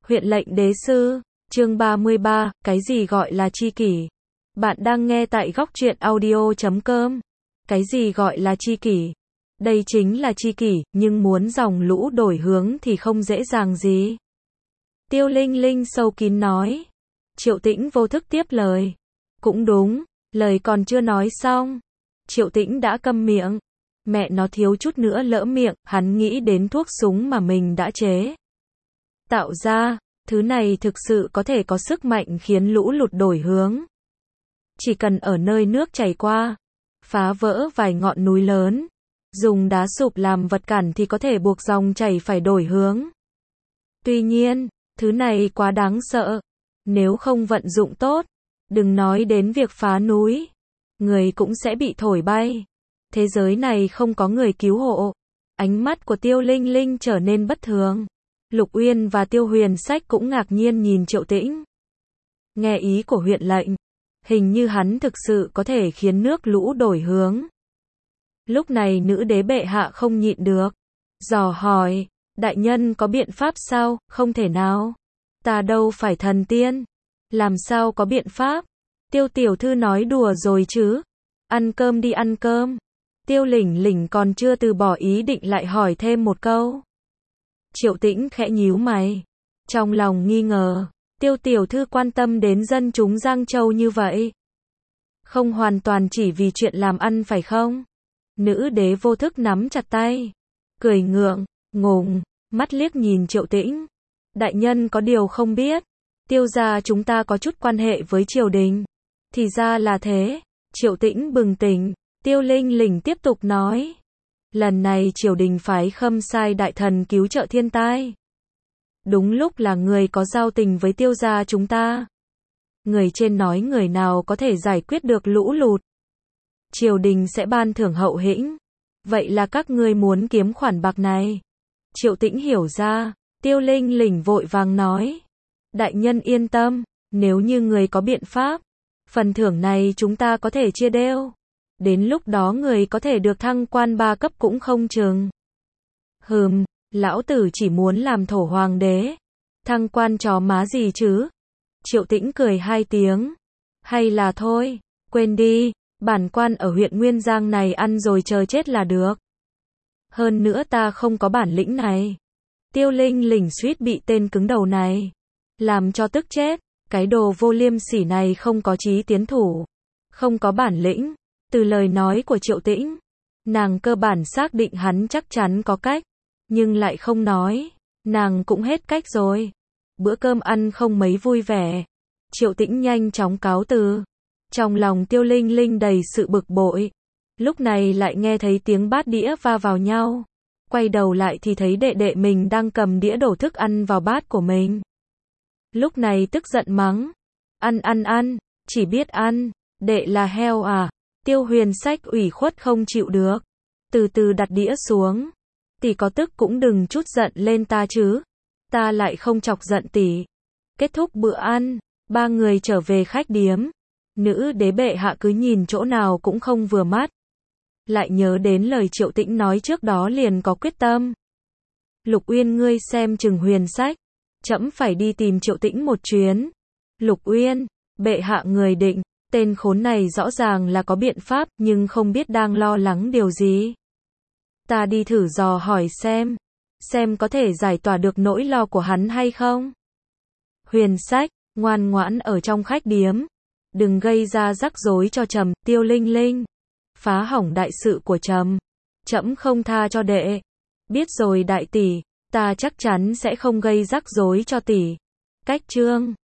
Huyện lệnh đế sư, chương 33, cái gì gọi là tri kỷ? Bạn đang nghe tại góc truyện audio.com. Cái gì gọi là tri kỷ? Đây chính là tri kỷ, nhưng muốn dòng lũ đổi hướng thì không dễ dàng gì. Tiêu Linh Linh sâu kín nói. Triệu Tĩnh vô thức tiếp lời. Cũng đúng, lời còn chưa nói xong. Triệu Tĩnh đã câm miệng. Mẹ nó thiếu chút nữa lỡ miệng, hắn nghĩ đến thuốc súng mà mình đã chế tạo ra, thứ này thực sự có thể có sức mạnh khiến lũ lụt đổi hướng. Chỉ cần ở nơi nước chảy qua, phá vỡ vài ngọn núi lớn, dùng đá sụp làm vật cản thì có thể buộc dòng chảy phải đổi hướng. Tuy nhiên, thứ này quá đáng sợ. Nếu không vận dụng tốt, đừng nói đến việc phá núi, người cũng sẽ bị thổi bay. Thế giới này không có người cứu hộ. Ánh mắt của Tiêu Linh Linh trở nên bất thường. Lục Uyên và Tiêu Huyền Sách cũng ngạc nhiên nhìn Triệu Tĩnh. Nghe ý của huyện lệnh, hình như hắn thực sự có thể khiến nước lũ đổi hướng. Lúc này nữ đế bệ hạ không nhịn được, dò hỏi, đại nhân có biện pháp sao? Không thể nào. Ta đâu phải thần tiên. Làm sao có biện pháp? Tiêu tiểu thư nói đùa rồi chứ. Ăn cơm đi ăn cơm. Tiêu Lỉnh Lỉnh còn chưa từ bỏ ý định lại hỏi thêm một câu. Triệu Tĩnh khẽ nhíu mày. Trong lòng nghi ngờ, Tiêu tiểu thư quan tâm đến dân chúng Giang Châu như vậy. Không hoàn toàn chỉ vì chuyện làm ăn phải không? Nữ đế vô thức nắm chặt tay. Cười ngượng, ngùng, mắt liếc nhìn Triệu Tĩnh. Đại nhân có điều không biết. Tiêu gia chúng ta có chút quan hệ với triều đình. Thì ra là thế. Triệu Tĩnh bừng tỉnh. Tiêu Linh Lỉnh tiếp tục nói. Lần này triều đình phái Khâm Sai đại thần cứu trợ thiên tai. Đúng lúc là người có giao tình với Tiêu gia chúng ta. Người trên nói người nào có thể giải quyết được lũ lụt, triều đình sẽ ban thưởng hậu hĩnh. Vậy là các ngươi muốn kiếm khoản bạc này. Triệu Tĩnh hiểu ra. Tiêu Linh Lỉnh vội vàng nói. Đại nhân yên tâm, nếu như người có biện pháp, phần thưởng này chúng ta có thể chia đều. Đến lúc đó người có thể được thăng quan 3 cấp cũng không chừng. Lão tử chỉ muốn làm thổ hoàng đế. Thăng quan chó má gì chứ? Triệu Tĩnh cười 2 tiếng. Hay là thôi, quên đi, bản quan ở huyện Nguyên Giang này ăn rồi chờ chết là được. Hơn nữa ta không có bản lĩnh này. Tiêu Linh Lỉnh suýt bị tên cứng đầu này làm cho tức chết. Cái đồ vô liêm sỉ này không có chí tiến thủ, không có bản lĩnh. Từ lời nói của Triệu Tĩnh, nàng cơ bản xác định hắn chắc chắn có cách, nhưng lại không nói. Nàng cũng hết cách rồi. Bữa cơm ăn không mấy vui vẻ. Triệu Tĩnh nhanh chóng cáo từ. Trong lòng Tiêu Linh Linh đầy sự bực bội. Lúc này lại nghe thấy tiếng bát đĩa va vào nhau. Quay đầu lại thì thấy đệ đệ mình đang cầm đĩa đổ thức ăn vào bát của mình. Lúc này tức giận mắng. Ăn, chỉ biết ăn. Đệ là heo à? Tiêu Huyền Sách ủy khuất không chịu được. Từ từ đặt đĩa xuống. Tỷ có tức cũng đừng chút giận lên ta chứ. Ta lại không chọc giận tỷ. Kết thúc bữa ăn, 3 người trở về khách điếm. Nữ đế bệ hạ cứ nhìn chỗ nào cũng không vừa mắt. Lại nhớ đến lời Triệu Tĩnh nói trước đó liền có quyết tâm. Lục Uyên ngươi xem chừng Huyền Sách. Trẫm phải đi tìm Triệu Tĩnh một chuyến. Lục Uyên, bệ hạ người định. Tên khốn này rõ ràng là có biện pháp nhưng không biết đang lo lắng điều gì. Ta đi thử dò hỏi xem có thể giải tỏa được nỗi lo của hắn hay không. Huyền Sách, ngoan ngoãn ở trong khách điếm. Đừng gây ra rắc rối cho trẫm. Tiêu Linh Linh, phá hỏng đại sự của trẫm. Trẫm không tha cho đệ. Biết rồi đại tỷ, ta chắc chắn sẽ không gây rắc rối cho tỷ. Cách chương